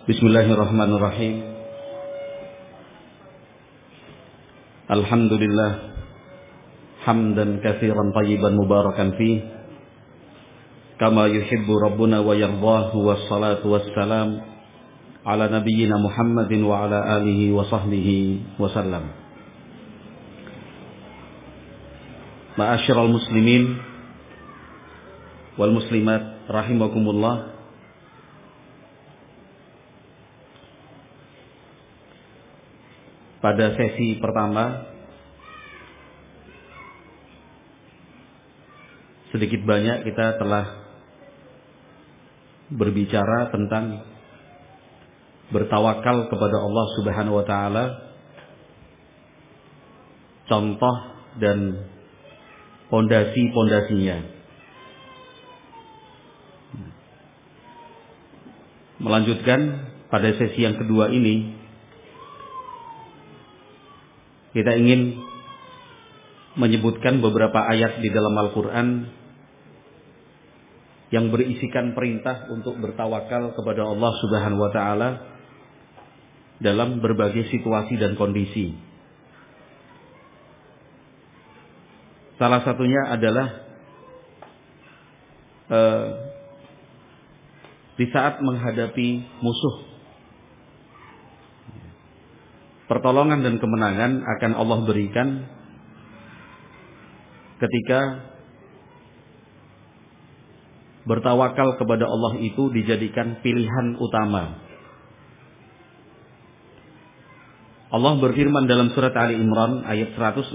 Bismillahirrahmanirrahim. Alhamdulillah hamdan katsiran tayyiban mubarakan fih kama yuhibbu rabbuna wa yardahu, wassalatu wassalam ala nabiyyina Muhammadin wa ala alihi wa sahbihi wasallam. Ma'asyiral muslimin wal muslimat rahimakumullah. Pada sesi pertama sedikit banyak kita telah berbicara tentang bertawakal kepada Allah Subhanahu wa taala, contoh dan pondasi-pondasinya. Melanjutkan pada sesi yang kedua ini, kita ingin menyebutkan beberapa ayat di dalam Al-Quran yang berisikan perintah untuk bertawakal kepada Allah Subhanahu wa taala dalam berbagai situasi dan kondisi. Salah satunya adalah di saat menghadapi musuh. Pertolongan dan kemenangan akan Allah berikan ketika bertawakal kepada Allah itu dijadikan pilihan utama. Allah berfirman dalam surat Ali Imran ayat 160,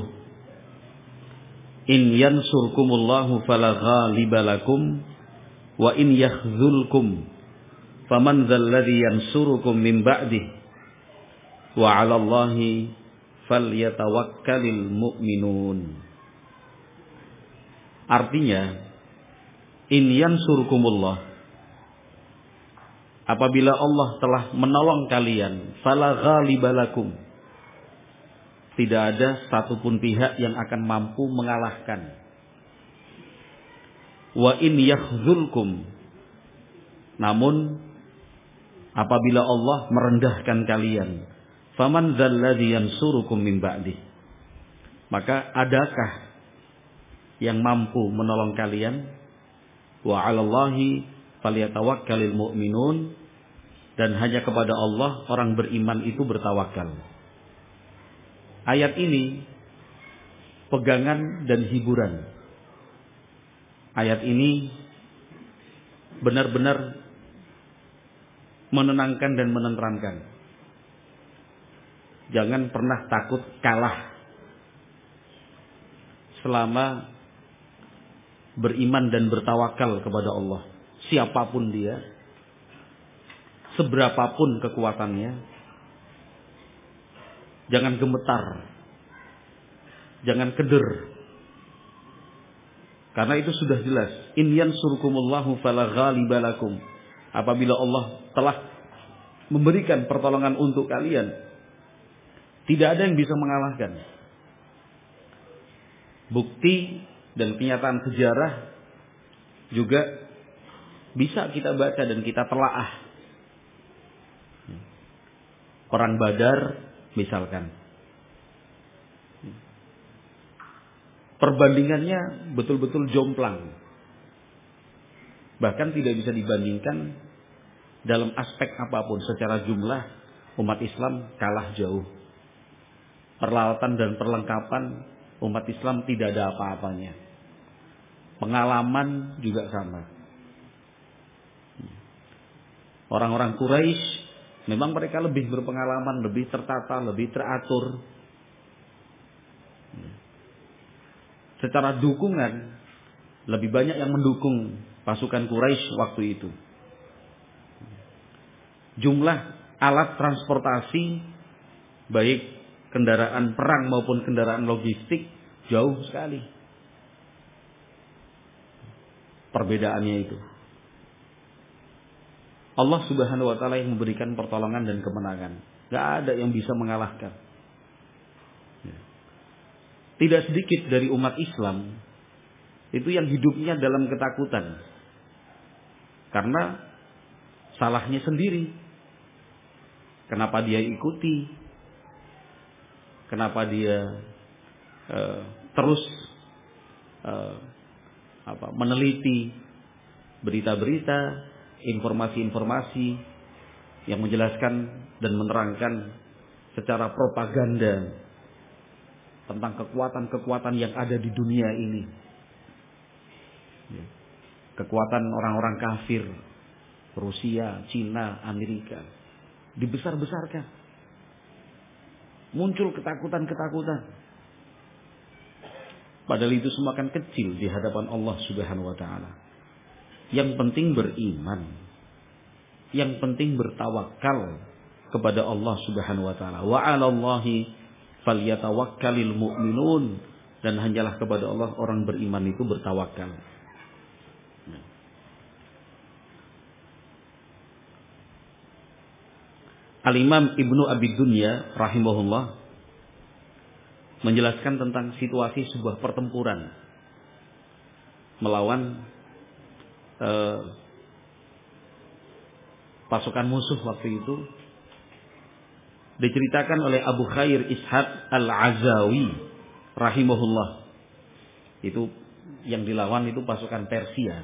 In yansurkumullahu fala ghaliba lakum wa in yakhzulkum faman dzalladzi yansurukum min ba'dihi wa 'alallahi falyatawakkalul mu'minun. Artinya, in yansurkumullah, apabila Allah telah menolong kalian, fala ghalibalakum, tidak ada satupun pihak yang akan mampu mengalahkan. Wa in yakhzulkum, namun apabila Allah merendahkan kalian, faman dzalladzi yansurukum min ba'dih, maka adakah yang mampu menolong kalian? Wa 'alallahi falyatawakkalul mu'minun, dan hanya kepada Allah orang beriman itu bertawakal. Ayat ini pegangan dan hiburan. Ayat ini benar-benar menenangkan dan menenteramkan. Jangan pernah takut kalah selama beriman dan bertawakal kepada Allah. Siapapun dia, seberapapun kekuatannya, jangan gemetar, jangan keder. Karena itu sudah jelas, in yansurkumullahu fala ghaliba lakum. Apabila Allah telah memberikan pertolongan untuk kalian, tidak ada yang bisa mengalahkan. Bukti dan kenyataan sejarah juga bisa kita baca dan kita telaah. Perang Badar misalkan, perbandingannya betul-betul jomplang. Bahkan tidak bisa dibandingkan dalam aspek apapun. Secara jumlah umat Islam kalah jauh. Peralatan dan perlengkapan umat Islam tidak ada apa-apanya. Pengalaman juga sama. Orang-orang Quraisy memang mereka lebih berpengalaman, lebih tertata, lebih teratur. Secara dukungan, lebih banyak yang mendukung pasukan Quraisy waktu itu. Jumlah alat transportasi, baik kendaraan perang maupun kendaraan logistik, jauh sekali perbedaannya itu. Allah Subhanahu wa taala yang memberikan pertolongan dan kemenangan. Gak ada yang bisa mengalahkan. Tidak sedikit dari umat Islam itu yang hidupnya dalam ketakutan. Karena salahnya sendiri. Kenapa dia ikuti? Kenapa dia terus meneliti berita-berita, informasi-informasi yang menjelaskan dan menerangkan secara propaganda tentang kekuatan-kekuatan yang ada di dunia ini. Kekuatan orang-orang kafir, Rusia, Cina, Amerika, dibesar-besarkan. Muncul ketakutan-ketakutan. Padahal itu semua kan kecil di hadapan Allah Subhanahu wa taala. Yang penting beriman. Yang penting bertawakal kepada Allah Subhanahu wa taala. Wa 'alallahi falyatawakkalul mu'minun, dan hanyalah kepada Allah orang beriman itu bertawakal. Al-Imam Ibnu Abi Dunya rahimahullah menjelaskan tentang situasi sebuah pertempuran melawan pasukan musuh waktu itu. Diceritakan oleh Abu Khair Ishaq Al-Azawi rahimahullah. Itu yang dilawan itu pasukan Persia.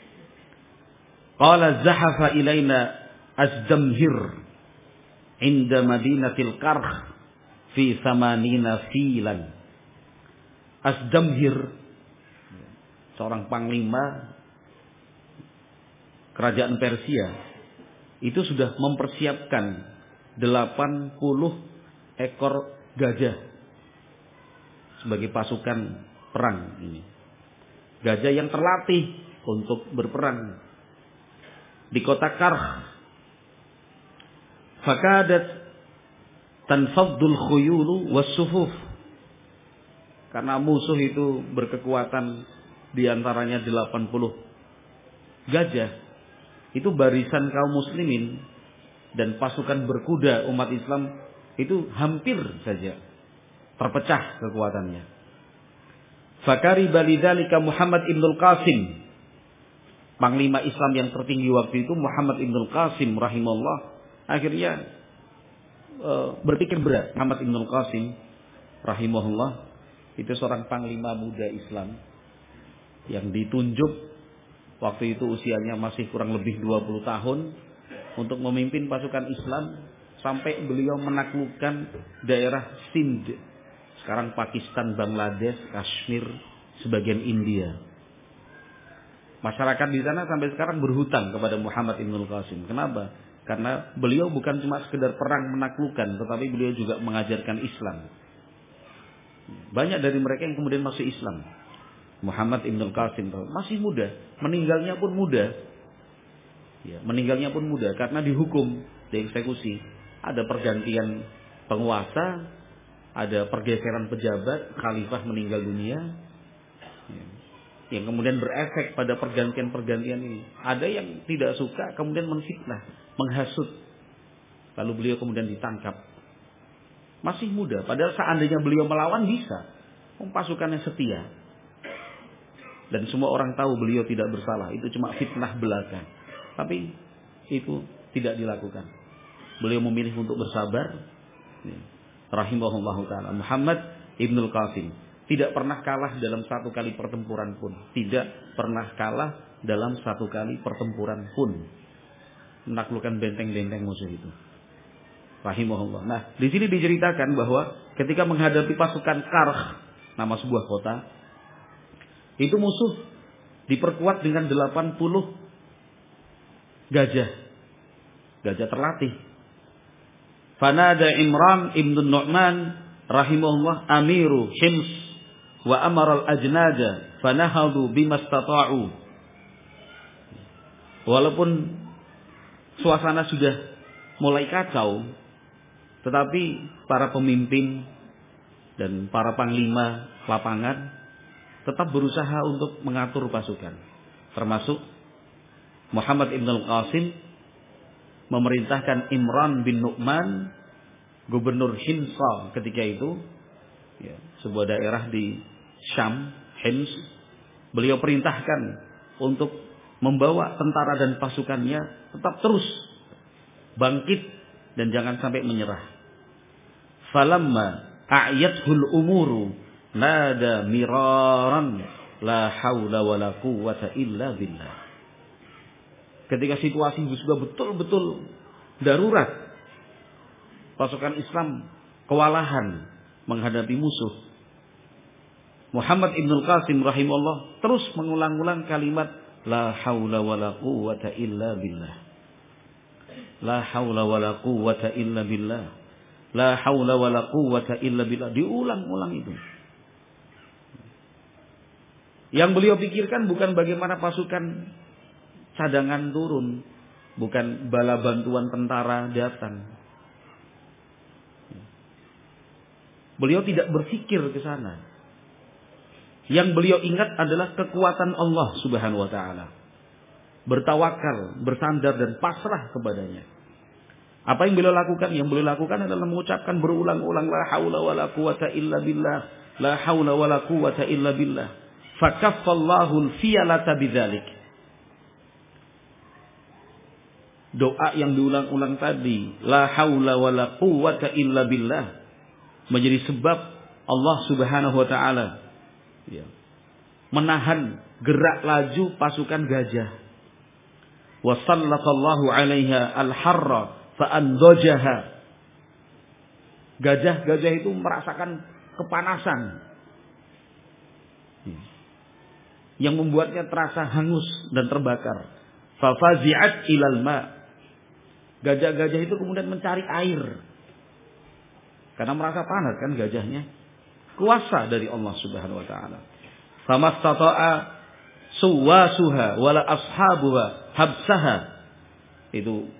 Qala zahafa ilaina Azdamhir inda Madinatil Karkh fi samanina filan. Azdamhir, seorang panglima kerajaan Persia, itu sudah mempersiapkan 80 ekor gajah sebagai pasukan perang ini. Gajah yang terlatih untuk berperang di kota Karkh. Fakadat tanfaddul khuyulu was-sufuf. Karena musuh itu berkekuatan diantaranya 80 gajah. Itu barisan kaum muslimin dan pasukan berkuda umat Islam itu hampir saja terpecah kekuatannya. Fakari balidalika Muhammad Ibnul Qasim, panglima Islam yang tertinggi waktu itu, Muhammad Ibnul Qasim rahimahullah, akhirnya berpikir berat. Muhammad Ibnul Qasim rahimahullah itu seorang panglima muda Islam yang ditunjuk waktu itu usianya masih kurang lebih 20 tahun untuk memimpin pasukan Islam sampai beliau menaklukkan daerah Sind, sekarang Pakistan, Bangladesh, Kashmir, sebagian India. Masyarakat di sana sampai sekarang berhutang kepada Muhammad Ibnul Qasim. Kenapa? Karena beliau bukan cuma sekedar perang menaklukkan, tetapi beliau juga mengajarkan Islam. Banyak dari mereka yang kemudian masuk Islam. Muhammad Ibnul Qasim masih muda, meninggalnya pun muda. Ya, meninggalnya pun muda karena dihukum, dieksekusi. Ada pergantian penguasa, ada pergeseran pejabat, khalifah meninggal dunia. Ya, yang kemudian berefek pada pergantian-pergantian ini. Ada yang tidak suka, kemudian menfitnah, menghasut. Lalu beliau kemudian ditangkap. Masih muda, padahal seandainya beliau melawan bisa. Pasukannya setia. Dan semua orang tahu beliau tidak bersalah. Itu cuma fitnah belaka. Tapi itu tidak dilakukan. Beliau memilih untuk bersabar. Rahimahullahu ta'ala. Muhammad Ibnul Qasim tidak pernah kalah dalam satu kali pertempuran pun. Tidak pernah kalah dalam satu kali pertempuran pun. Menaklukkan benteng-benteng musuh itu. Rahimahullah. Nah, di sini diceritakan bahwa ketika menghadapi pasukan Karkh, nama sebuah kota, itu musuh diperkuat dengan 80 gajah. Gajah terlatih. Fanada Imran ibn Nu'man rahimahullah amiru Hims wa amara al-ajnada fanahadu bimastata'u. Walaupun suasana sudah mulai kacau, tetapi para pemimpin dan para panglima lapangan tetap berusaha untuk mengatur pasukan. Termasuk Muhammad Ibnul Qasim memerintahkan Imran bin Nu'man, gubernur Himsa ketika itu, ya, sebuah daerah di Syam, Hims. Beliau perintahkan untuk membawa tentara dan pasukannya tetap terus bangkit dan jangan sampai menyerah. Falamma a'yathul umuru nada miraran la haula wala quwwata illa billah. Ketika situasi sudah betul-betul darurat, pasukan Islam kewalahan menghadapi musuh, Muhammad Ibnul Qasim rahimahullah terus mengulang-ulang kalimat la haula wala quwwata illa billah. La haula wala quwwata illa billah. La haula wala quwwata illa billah. Diulang-ulang itu. Yang beliau pikirkan bukan bagaimana pasukan cadangan turun, bukan bala bantuan tentara datang. Beliau tidak berpikir ke sana. Yang beliau ingat adalah kekuatan Allah Subhanahu wa taala. Bertawakal, bersandar dan pasrah kepadanya. Apa yang beliau lakukan? Yang beliau lakukan adalah mengucapkan berulang-ulang la haula wala quwwata illa billah, la haula wala quwwata illa billah. Fakaffallahu al-fiyalata bidzalik. Doa yang diulang-ulang tadi, la haula wala quwwata illa billah, menjadi sebab Allah Subhanahu wa taala menahan gerak laju pasukan gajah. Wa sallallahu 'alaiha al-harra fa andajaha. Gajah-gajah itu merasakan kepanasan yang membuatnya terasa hangus dan terbakar. Fa fazi'at ilal ma. Gajah-gajah itu kemudian mencari air. Karena merasa panas kan gajahnya. Kuasa dari Allah Subhanahu wa taala. Famastata'a suwasuha wala ashabuha habsaha. Itu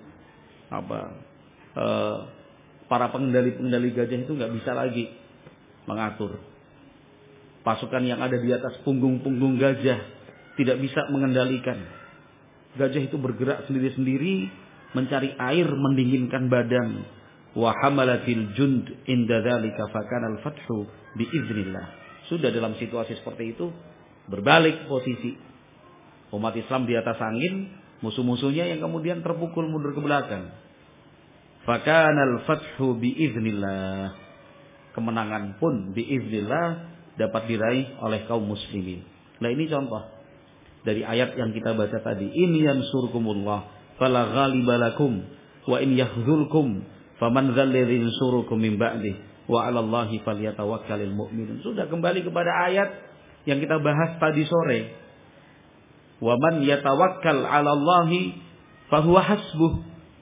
para pengendali-pengendali gajah itu nggak bisa lagi mengatur. Pasukan yang ada di atas punggung-punggung gajah tidak bisa mengendalikan. Gajah itu bergerak sendiri-sendiri mencari air, mendinginkan badan. Wa hamalatil jund inda dzalika fakana al-fathu biiznillah. Sudah dalam situasi seperti itu berbalik posisi. Umat Islam di atas angin, musuh-musuhnya yang kemudian terpukul mundur ke belakang. Fakana al-fathu biiznillah. Kemenangan pun biiznillah dapat diraih oleh kaum muslimin. Nah ini contoh dari ayat yang kita baca tadi. In yansurkumullah fala ghaliba lakum wa in yakhzulkum faman dzalladzi yansurukum min ba'dih wa 'alallahi falyatawakkalul mu'minun. Sudah kembali kepada ayat yang kita bahas tadi sore. Wa man yatawakkal 'alallahi fahuwa hasbuh.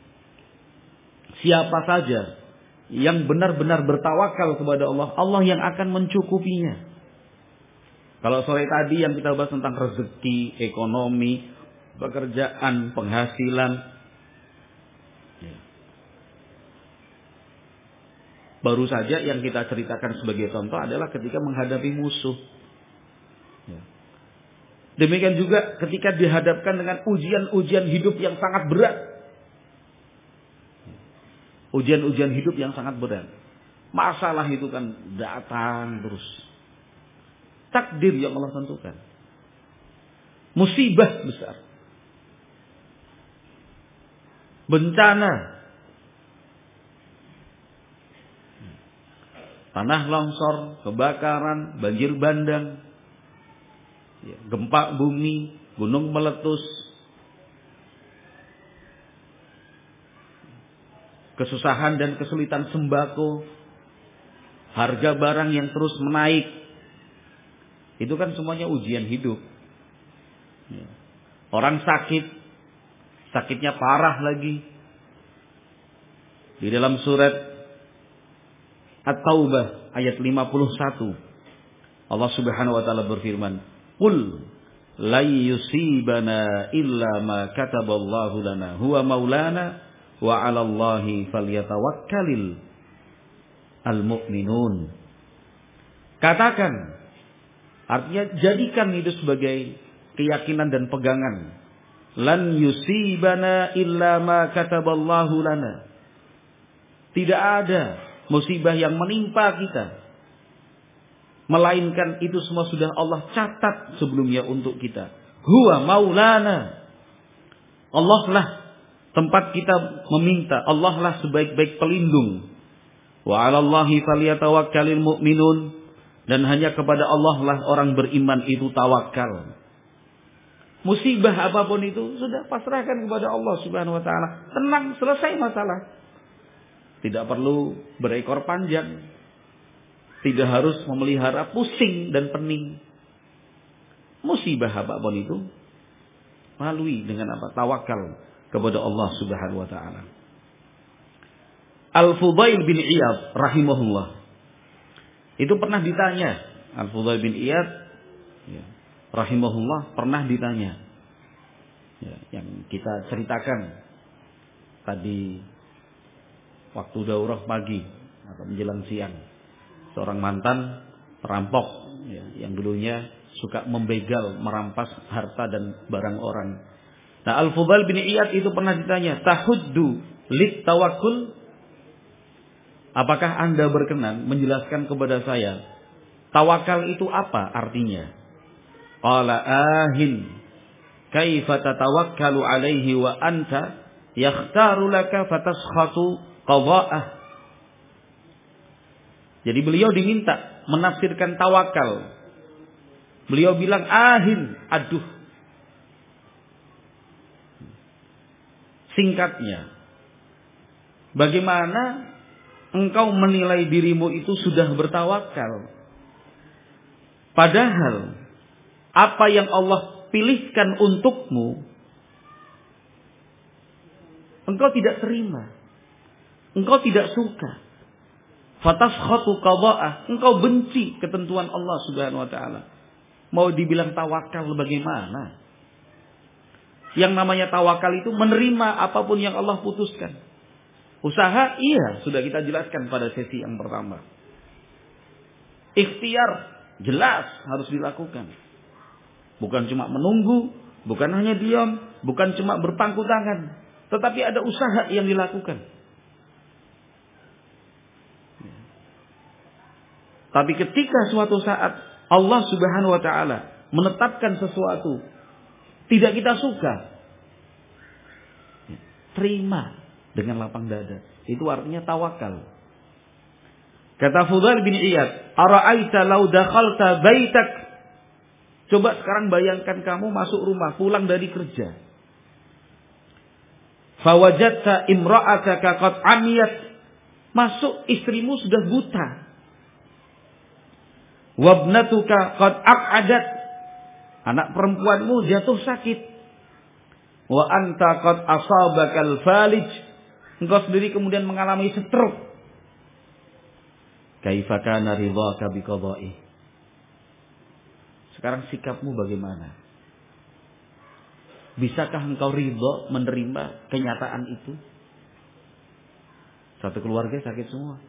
Siapa saja yang benar-benar bertawakal kepada Allah, Allah yang akan mencukupinya. Kalau sore tadi yang kita bahas tentang rezeki, ekonomi, pekerjaan, penghasilan, baru saja yang kita ceritakan sebagai contoh adalah ketika menghadapi musuh. Demikian juga ketika dihadapkan dengan ujian-ujian hidup yang sangat berat. Ujian-ujian hidup yang sangat berat. Masalah itu kan datang terus. Takdir yang Allah tentukan. Musibah besar. Bencana. Tanah longsor, kebakaran, banjir bandang, gempa bumi, gunung meletus, kesusahan dan kesulitan sembako, harga barang yang terus menaik. Itu kan semuanya ujian hidup. Orang sakit, sakitnya parah lagi. Di dalam surat At-Taubah ayat 51, Allah Subhanahu wa taala berfirman, "Qul la yusibana illa ma kataballahu lana huwa maulana wa 'alallahi falyatawakkalul al-mu'minun." Katakan, artinya jadikan itu sebagai keyakinan dan pegangan. Lan yusibana illa ma kataballahu lana. Tidak ada musibah yang menimpa kita, melainkan itu semua sudah Allah catat sebelumnya untuk kita. Huwa maulana. Allah lah tempat kita meminta. Allah lah sebaik-baik pelindung. Wa 'alallahi falyatawakkalul mu'minun, dan hanya kepada Allah lah orang beriman itu tawakal. Musibah apapun itu sudah pasrahkan kepada Allah Subhanahu wa taala. Tenang, selesai masalah. Tidak perlu berekor panjang. Tidak harus memelihara pusing dan pening. Musibah apapun itu lalui dengan apa? Tawakal kepada Allah Subhanahu wa taala. Al-Fudail bin Iyad rahimahullah, itu pernah ditanya, Al-Fudail bin Iyad ya, rahimahullah pernah ditanya ya, yang kita ceritakan tadi waktu daurah pagi atau menjelang siang. Seorang mantan perampok ya, yang dulunya suka membegal, merampas harta dan barang orang. Nah, Al-Fudail bin Iyad itu pernah ditanya, tahuddu lit tawakkul? Apakah Anda berkenan menjelaskan kepada saya tawakal itu apa artinya? Qala ahin kaifa tatawakkalu alaihi wa anta yakhtaru laka fataskhatu qada'ah. Jadi beliau diminta menafsirkan tawakal. Beliau bilang ahin, aduh. Singkatnya, bagaimana engkau menilai dirimu itu sudah bertawakal? Padahal apa yang Allah pilihkan untukmu, engkau tidak terima. Engkau tidak suka. Fataskhatu qada'ah, engkau benci ketentuan Allah Subhanahu wa taala. Mau dibilang tawakal bagaimana? Yang namanya tawakal itu menerima apapun yang Allah putuskan. Usaha, iya, sudah kita jelaskan pada sesi yang pertama. Ikhtiar, jelas harus dilakukan. Bukan cuma menunggu, bukan hanya diam, bukan cuma berpangku tangan, tetapi ada usaha yang dilakukan. Tapi ketika suatu saat Allah Subhanahu wa taala menetapkan sesuatu tidak kita suka, terima dengan lapang dada. Itu artinya tawakal. Kata Fudail bin Iyad, "Ara'aita law dakhalta baitak?" Coba sekarang bayangkan kamu masuk rumah, pulang dari kerja. Fawajadta imra'ataka qad amiyat. Masuk, istrimu sudah buta. Wabnatuka qad aq'adat. Anak perempuanmu jatuh sakit. Wa anta qad asabakal falij. Engkau sendiri kemudian mengalami stroke. Kaifa kana ridhaka biqada'i? Sekarang sikapmu bagaimana? Bisakah engkau ridha menerima kenyataan itu? Satu keluarga sakit semua.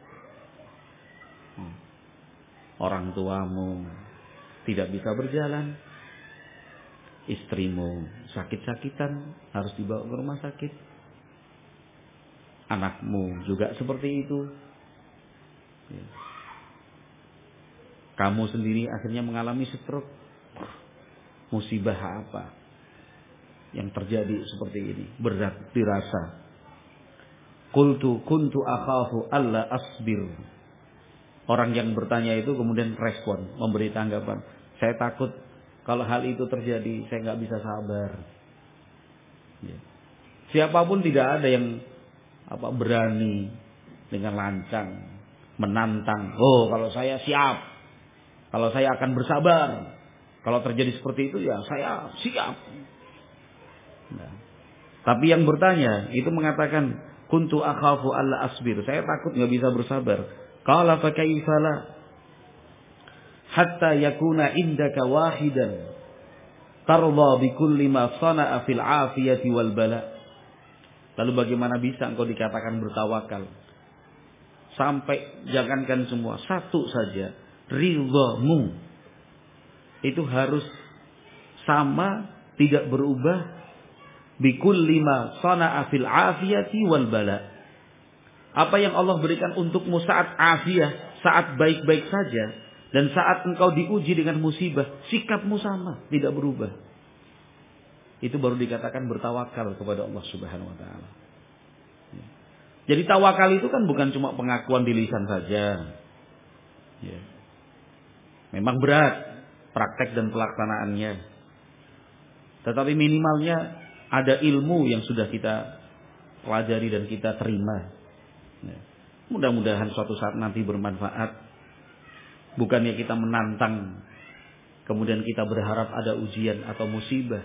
Orang tuamu tidak bisa berjalan. Istrimu sakit-sakitan, harus dibawa ke rumah sakit. Anakmu juga seperti itu. Kamu sendiri akhirnya mengalami stroke. Musibah apa yang terjadi seperti ini? Berat dirasa. Kuntu akhafu alla asbir. Orang yang bertanya itu kemudian respon, memberi tanggapan. Saya takut kalau hal itu terjadi, saya nggak bisa sabar. Ya. Siapapun tidak ada yang berani dengan lancang menantang. Oh, kalau saya siap, kalau saya akan bersabar. Kalau terjadi seperti itu, ya saya siap. Nah, tapi yang bertanya itu mengatakan, kuntu akhafu alla asbir. Saya takut nggak bisa bersabar. Qala fa kaifala hatta yakuna indaka wahidan tarda bi kulli ma sana'a fil afiyati wal bala. Lalu bagaimana bisa engkau dikatakan bertawakal? Sampai jangankan semua, satu saja, ridhamu itu harus sama, tidak berubah, bi kulli ma sana'a fil afiyati wal bala. Apa yang Allah berikan untukmu saat afiah, saat baik-baik saja, dan saat engkau diuji dengan musibah, sikapmu sama, tidak berubah. Itu baru dikatakan bertawakal kepada Allah Subhanahu wa taala. Jadi tawakal itu kan bukan cuma pengakuan di lisan saja. Ya. Memang berat praktek dan pelaksanaannya. Tetapi minimalnya ada ilmu yang sudah kita pelajari dan kita terima. Ya. Mudah-mudahan suatu saat nanti bermanfaat. Bukannya kita menantang, kemudian kita berharap ada ujian atau musibah.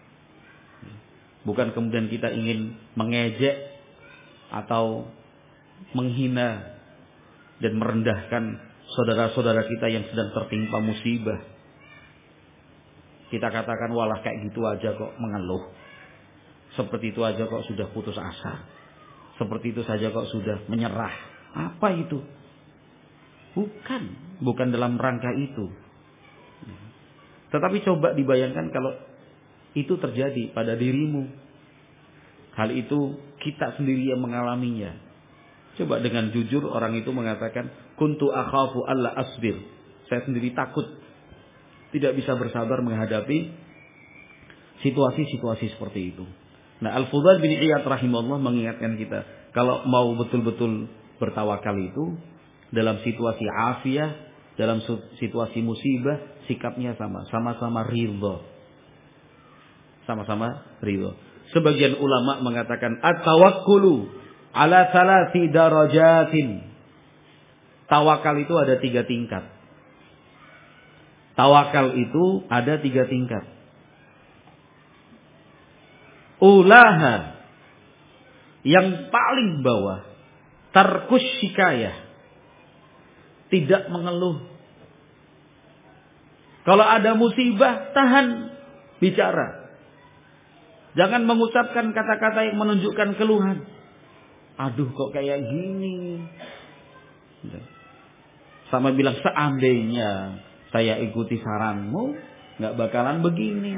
Bukan kemudian kita ingin mengejek atau menghina dan merendahkan saudara-saudara kita yang sedang tertimpa musibah. Kita katakan walah kayak gitu aja kok mengeluh. Seperti itu aja kok sudah putus asa. Seperti itu saja kok sudah menyerah. Apa itu? Bukan dalam rangka itu. Tetapi coba dibayangkan kalau itu terjadi pada dirimu. Hal itu kita sendiri yang mengalaminya. Coba dengan jujur orang itu mengatakan, kuntu akhafu alla asbir. Saya sendiri takut tidak bisa bersabar menghadapi situasi-situasi seperti itu. Nah, Al-Fudail bin Iyad rahimahullah mengingatkan kita, kalau mau betul-betul bertawakal itu dalam situasi afiyah, dalam situasi musibah, sikapnya sama-sama ridho. Sama-sama ridho. Sebagian ulama mengatakan at-tawakkulu ala salasi darajatin. Tawakal itu ada 3 tingkat. Tawakal itu ada 3 tingkat. Ulaha, yang paling bawah, tarkus syikayah, tidak mengeluh. Kalau ada musibah, tahan bicara. Jangan mengucapkan kata-kata yang menunjukkan keluhan. Aduh kok kayak gini. Sama bilang seandainya saya ikuti saranmu, gak bakalan begini.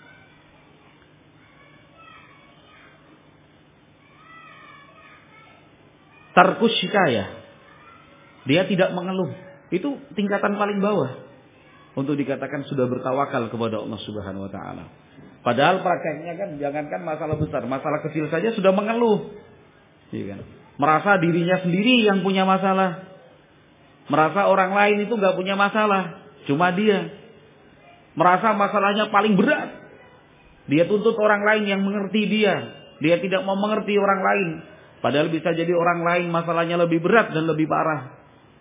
Tarkus syikayah, dia tidak mengeluh. Itu tingkatan paling bawah untuk dikatakan sudah bertawakal kepada Allah Subhanahu wa taala. Padahal prakteknya kan jangankan masalah besar, masalah kecil saja sudah mengeluh. Iya kan? Merasa dirinya sendiri yang punya masalah. Merasa orang lain itu enggak punya masalah, cuma dia. Merasa masalahnya paling berat. Dia tuntut orang lain yang mengerti dia. Dia tidak mau mengerti orang lain. Padahal bisa jadi orang lain masalahnya lebih berat dan lebih parah.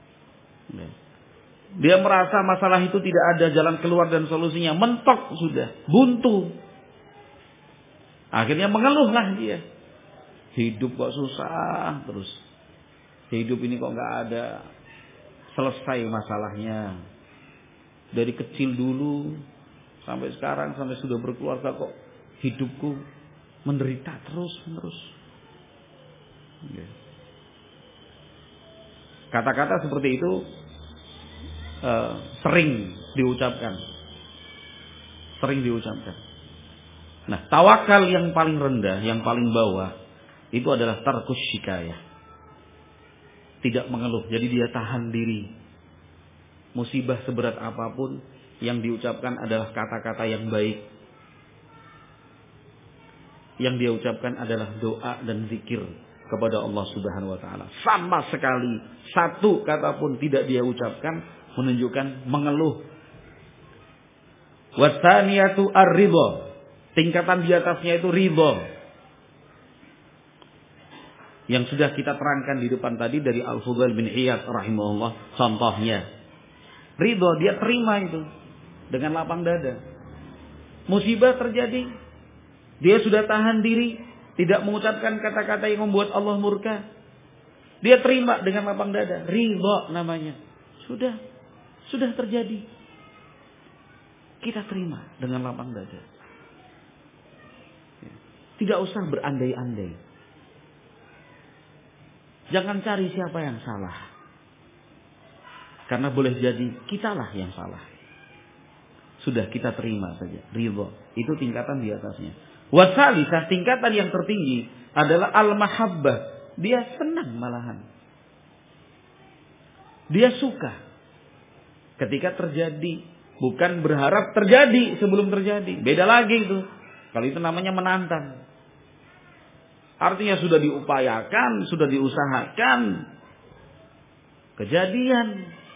Dia merasa masalah itu tidak ada jalan keluar dan solusinya. Mentok sudah. Buntu. Akhirnya mengeluhlah dia. Hidup kok susah terus. Hidup ini kok gak ada selesai masalahnya. Dari kecil dulu sampai sekarang, sampai sudah berkeluarga kok hidupku menderita terus-menerus. Kata-kata seperti itu sering diucapkan. Nah, tawakal yang paling rendah, yang paling bawah, itu adalah tarkus syikayah. Tidak mengeluh, jadi dia tahan diri. Musibah seberat apapun, yang diucapkan adalah kata-kata yang baik. Yang dia ucapkan adalah doa dan zikir kepada Allah Subhanahu wa taala. Sama sekali satu kata pun tidak dia ucapkan menunjukkan mengeluh. Watsaniyatu ar-ridha. Tingkatan di atasnya itu ridha. Yang sudah kita terangkan di depan tadi dari Al-Fudail bin Iyad rahimahullah, contohnya. Ridha, dia terima itu dengan lapang dada. Musibah terjadi, dia sudah tahan diri, tidak mengucapkan kata-kata yang membuat Allah murka. Dia terima dengan lapang dada. Ridha namanya. Sudah terjadi. Kita terima dengan lapang dada. Tidak usah berandai-andai. Jangan cari siapa yang salah. Karena boleh jadi kitalah yang salah. Sudah kita terima saja. Ridha. Itu tingkatan di atasnya. Wasalisah, tingkatan yang tertinggi adalah al-mahabbah. Dia senang malahan. Dia suka ketika terjadi. Bukan berharap terjadi sebelum terjadi. Beda lagi itu. Kalau itu namanya menantang. Artinya sudah diupayakan, sudah diusahakan. Kejadian.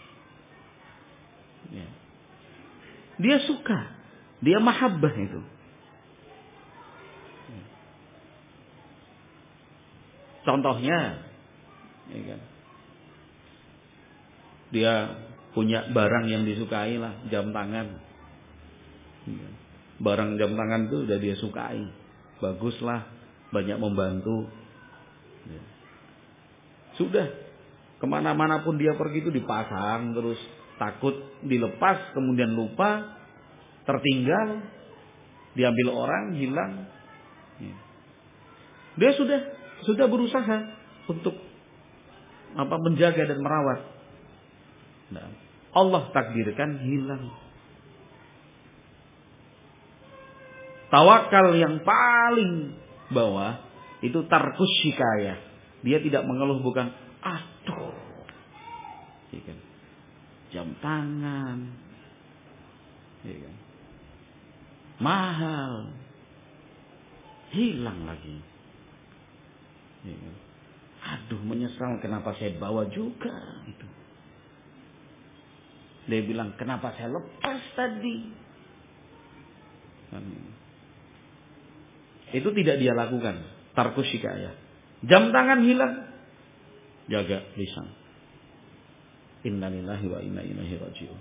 Ya. Dia suka. Dia mahabbah itu. Contohnya, ya kan? Dia punya barang yang disukai lah, jam tangan. Barang jam tangan itu udah dia sukai, baguslah, banyak membantu. Sudah, kemana-mana pun dia pergi itu dipasang terus, takut dilepas, kemudian lupa, tertinggal, diambil orang, hilang. Dia sudah berusaha untuk menjaga dan merawat. Nah, Allah takdirkan hilang. Tawakal yang paling bawah itu tarkus syikayah. Dia tidak mengeluh, bukan aduh, jam tangan, mahal, hilang lagi. Aduh, menyesal kenapa saya bawa juga itu. Dia bilang, kenapa saya lepas tadi? Itu tidak dia lakukan. Tarkus syikayah. Jam tangan hilang, jaga lisan. Innalillahi wa inna ilaihi raji'un.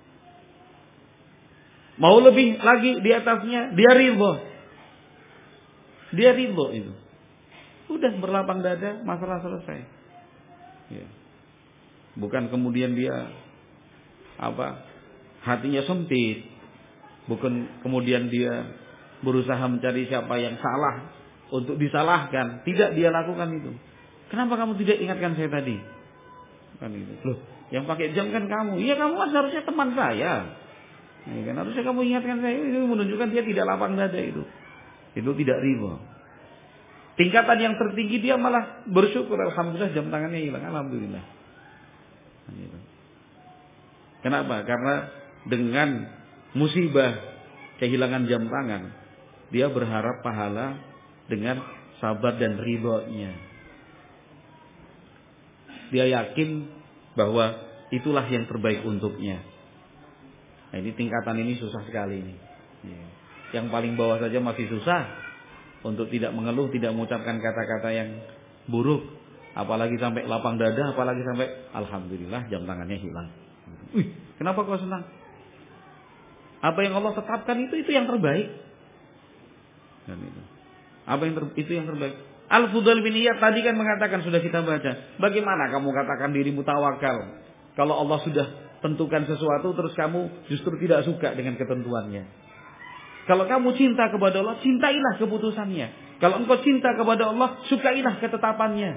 Mau lebih lagi di atasnya, dia ridho. Dia ridho itu. Udah berlapang dada, masalah selesai. Ya. Bukan kemudian dia hatinya sempit. Bukan kemudian dia berusaha mencari siapa yang salah untuk disalahkan. Tidak dia lakukan itu. Kenapa kamu tidak ingatkan saya tadi? Kan itu. Loh, yang pakai jam kan kamu. Iya, kamu kan seharusnya teman saya. Ya, kan harusnya kamu ingatkan saya. Itu menunjukkan dia tidak lapang dada itu. Itu tidak riba. Tingkatan yang tertinggi dia malah bersyukur, alhamdulillah jam tangannya hilang, alhamdulillah. Kenapa? Karena dengan musibah kehilangan jam tangan, dia berharap pahala dengan sabar dan ridhonya. Dia yakin bahwa itulah yang terbaik untuknya. Nah, ini tingkatan ini susah sekali ini. Yang paling bawah saja masih susah untuk tidak mengeluh, tidak mengucapkan kata-kata yang buruk, apalagi sampai lapang dada, apalagi sampai alhamdulillah jam tangannya hilang. Kenapa kau senang? Apa yang Allah tetapkan itu yang terbaik. Dan itu. Itu yang terbaik. Al-Fudail bin Iyad tadi kan mengatakan, sudah kita baca, bagaimana kamu katakan dirimu tawakal kalau Allah sudah tentukan sesuatu terus kamu justru tidak suka dengan ketentuannya. Kalau kamu cinta kepada Allah, cintailah keputusannya. Kalau engkau cinta kepada Allah, sukailah ketetapannya.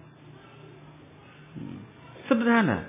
Sederhana.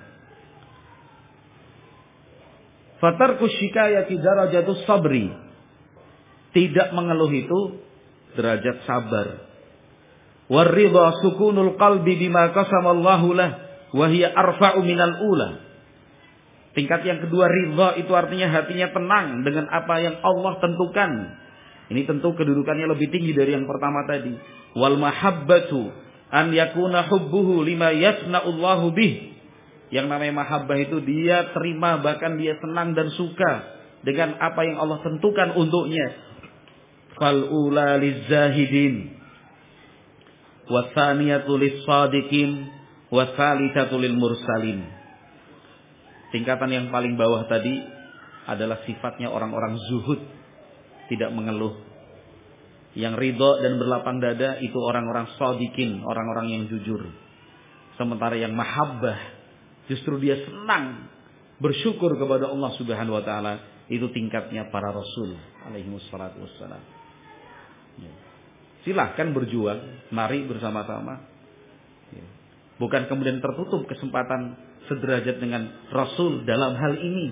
Fatarku syikayati darajatus sabri. Tidak mengeluh itu derajat sabar. Warridha sukunul qalbi bima qasamallahu lah wa hiya arfa'u minal ula. Tingkat yang kedua, ridha, itu artinya hatinya tenang dengan apa yang Allah tentukan. Ini tentu kedudukannya lebih tinggi dari yang pertama tadi. Wal mahabbatu an yakuna hubbuhu lima yasna'ullahu bih. Yang namanya mahabbah itu dia terima, bahkan dia senang dan suka dengan apa yang Allah tentukan untuknya. Fal ula lizzahidin wa tsaniyatu lis-sadiqin wa tsalitsatu lil mursalin. Tingkatan yang paling bawah tadi adalah sifatnya orang-orang zuhud, tidak mengeluh. Yang ridho dan berlapang dada itu orang-orang shadiqin, orang-orang yang jujur. Sementara yang mahabbah, justru dia senang, bersyukur kepada Allah Subhanahu wa taala, itu tingkatnya para rasul alaihi wassalatu wassalam. Silahkan berjuang, mari bersama-sama. Bukan kemudian tertutup kesempatan sederajat dengan Rasul dalam hal ini.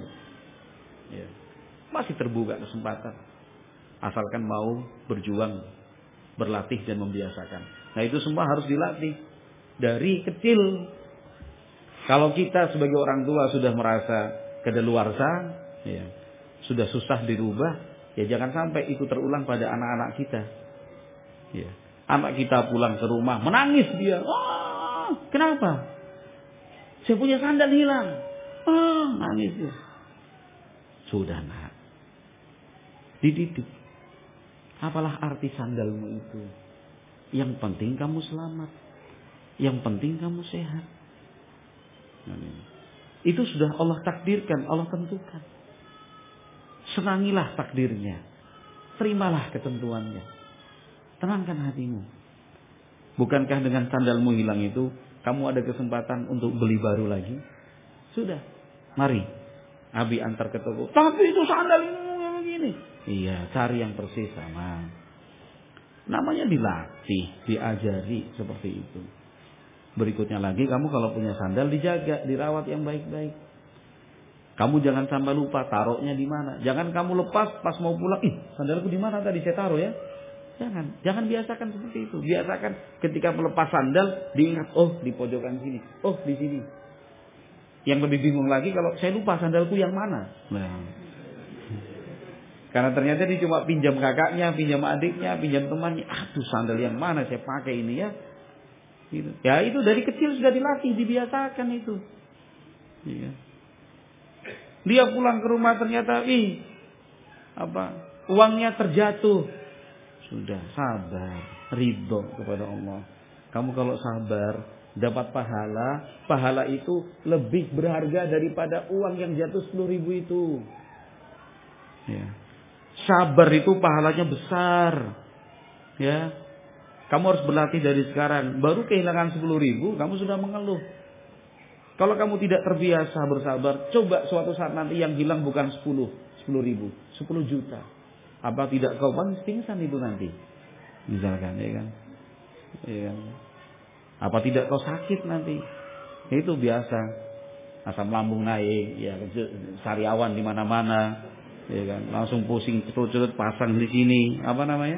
Masih terbuka kesempatan. Asalkan mau berjuang, berlatih dan membiasakan. Nah, itu semua harus dilatih dari kecil. Kalau kita sebagai orang tua sudah merasa kedaluarsa, sudah susah dirubah, ya jangan sampai itu terulang pada anak-anak kita. Anak kita pulang ke rumah menangis dia. Oh, kenapa? Saya punya sandal hilang. Oh, nangis dia. Sudah nak, dididik. Apalah arti sandalmu itu? Yang penting kamu selamat. Yang penting kamu sehat. Itu sudah Allah takdirkan, Allah tentukan. Senangilah takdirnya. Terimalah ketentuannya. Tenangkan hatimu. Bukankah dengan sandalmu hilang itu, kamu ada kesempatan untuk beli baru lagi? Sudah. Mari. Abi antar ke toko. Tapi itu sandal ini begini. Iya, cari yang persis sama. Namanya dilatih, diajari seperti itu. Berikutnya lagi, kamu kalau punya sandal dijaga, dirawat yang baik-baik. Kamu jangan sampai lupa taruhnya di mana. Jangan kamu lepas pas mau pulang, sandalku di mana tadi saya taruh ya? Jangan biasakan seperti itu. Biasakan ketika melepas sandal diingat, oh di pojokan sini, oh di sini. Yang lebih bingung lagi kalau saya lupa sandalku yang mana. Nah. Karena ternyata dia cuma pinjam kakaknya, pinjam adiknya, pinjam temannya. Aduh sandal yang mana saya pakai ini ya? Gitu. Ya itu dari kecil sudah dilatih, dibiasakan itu. Iya. Dia pulang ke rumah ternyata, uangnya terjatuh. Sudah sabar, ridho kepada Allah. Kamu kalau sabar, dapat pahala. Pahala itu lebih berharga daripada uang yang jatuh 10.000 itu. Ya. Sabar itu pahalanya besar. Ya. Kamu harus berlatih dari sekarang. Baru kehilangan 10.000, kamu sudah mengeluh. Kalau kamu tidak terbiasa bersabar, coba suatu saat nanti yang hilang bukan 10.000, 10 juta. Apa tidak kau pingsan itu nanti? Misalkan, ya kan? Ya. Apa tidak kau sakit nanti? Itu biasa. Asam lambung naik, ya, sariawan di mana-mana, ya kan? Langsung pusing, curut-curut pasang di sini, apa namanya?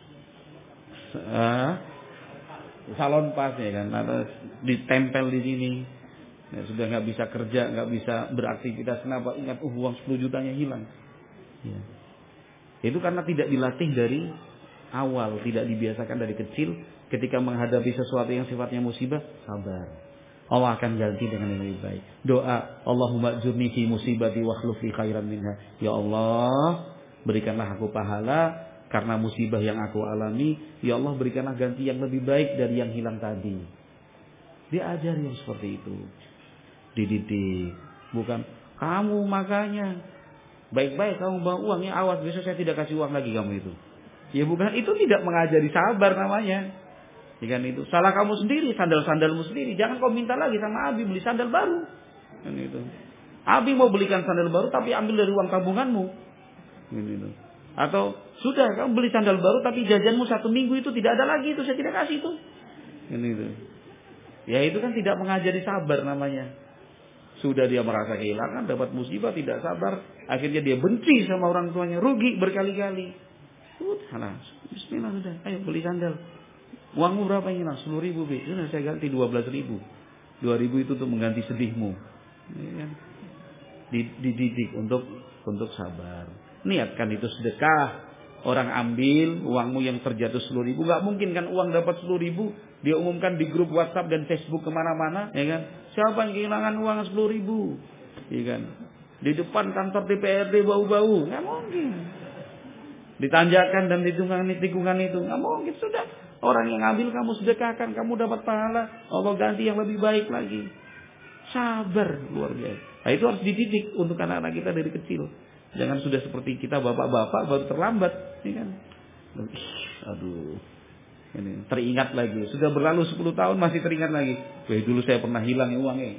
Salon pas, ya kan? Atau ditempel di sini. Ya, sudah nggak bisa kerja, nggak bisa beraktivitas. Kenapa? Ingat, uang 10 jutanya hilang. Ya. Itu karena tidak dilatih dari awal, tidak dibiasakan dari kecil. Ketika menghadapi sesuatu yang sifatnya musibah, sabar. Allah akan ganti dengan yang lebih baik. Doa, Allahumma jurni fi musibati wa akhluf li khairan minha. Ya Allah, berikanlah aku pahala karena musibah yang aku alami. Ya Allah, berikanlah ganti yang lebih baik dari yang hilang tadi. Diajari yang seperti itu. Dididik. Bukan kamu makanya baik-baik kamu bawa uangnya, awas besok saya tidak kasih uang lagi kamu itu. Ya bukan, itu tidak mengajari sabar namanya. Kan itu salah kamu sendiri, sandal-sandalmu sendiri. Jangan kau minta lagi sama Abi beli sandal baru. Kan itu. Abi mau belikan sandal baru tapi ambil dari uang tabunganmu. Kan itu. Atau sudah kamu beli sandal baru tapi jajanmu 1 minggu itu tidak ada lagi, itu saya tidak kasih itu. Kan itu. Ya itu kan tidak mengajari sabar namanya. Sudah dia merasa kehilangan, dapat musibah, tidak sabar. Akhirnya dia benci sama orang tuanya, rugi berkali-kali. Halah, bismillah sudah, ayo beli sandal. Uangmu berapa ini? 10.000 be. Sudah saya ganti 12.000. 2.000 itu untuk mengganti sedihmu. Ya. Dididik untuk sabar. Niatkan itu sedekah. Orang ambil uangmu yang terjatuh 10.000. Gak mungkin kan uang dapat 10.000. Dia umumkan di grup WhatsApp dan Facebook kemana-mana. Ya kan? Siapa yang kehilangan uang 10.000? Ya kan? Di depan kantor DPRD bau-bau. Gak mungkin. Ditanjakan dan tikungan itu. Gak mungkin. Sudah. Orang yang ambil kamu sedekahkan. Kamu dapat pahala. Allah ganti yang lebih baik lagi. Sabar. Luar biasa. Nah, itu harus dididik untuk anak-anak kita dari kecil. Jangan sudah seperti kita bapak-bapak baru terlambat, ya kan? Aduh, ini teringat lagi. Sudah berlalu 10 tahun masih teringat lagi. Dulu saya pernah hilang uangnya.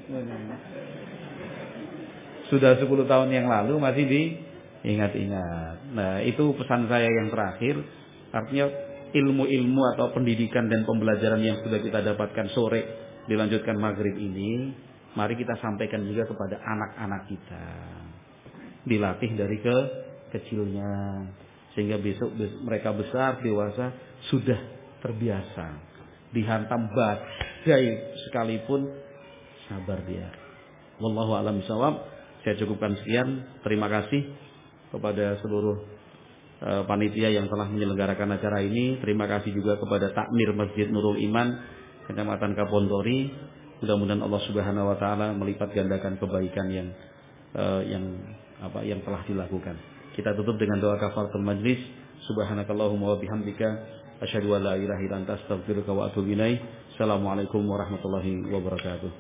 Sudah 10 tahun yang lalu masih diingat-ingat. Nah, itu pesan saya yang terakhir. Artinya ilmu-ilmu atau pendidikan dan pembelajaran yang sudah kita dapatkan sore dilanjutkan maghrib ini, mari kita sampaikan juga kepada anak-anak kita. Dilatih dari kecilnya sehingga besok mereka besar dewasa sudah terbiasa dihantam badai sekalipun sabar dia. Wallahu a'lam bishawab. Saya cukupkan sekian. Terima kasih kepada seluruh panitia yang telah menyelenggarakan acara ini. Terima kasih juga kepada Takmir Masjid Nurul Iman Kecamatan Kapondori. Mudah-mudahan Allah Subhanahu wa taala melipat gandakan kebaikan yang telah dilakukan. Kita tutup dengan doa kafaratul majlis. Subhanakallahumma wa bihamdika asyhadu an la ilaha illa anta astaghfiruka wa atubu ilaik. Assalamualaikum warahmatullahi wabarakatuh.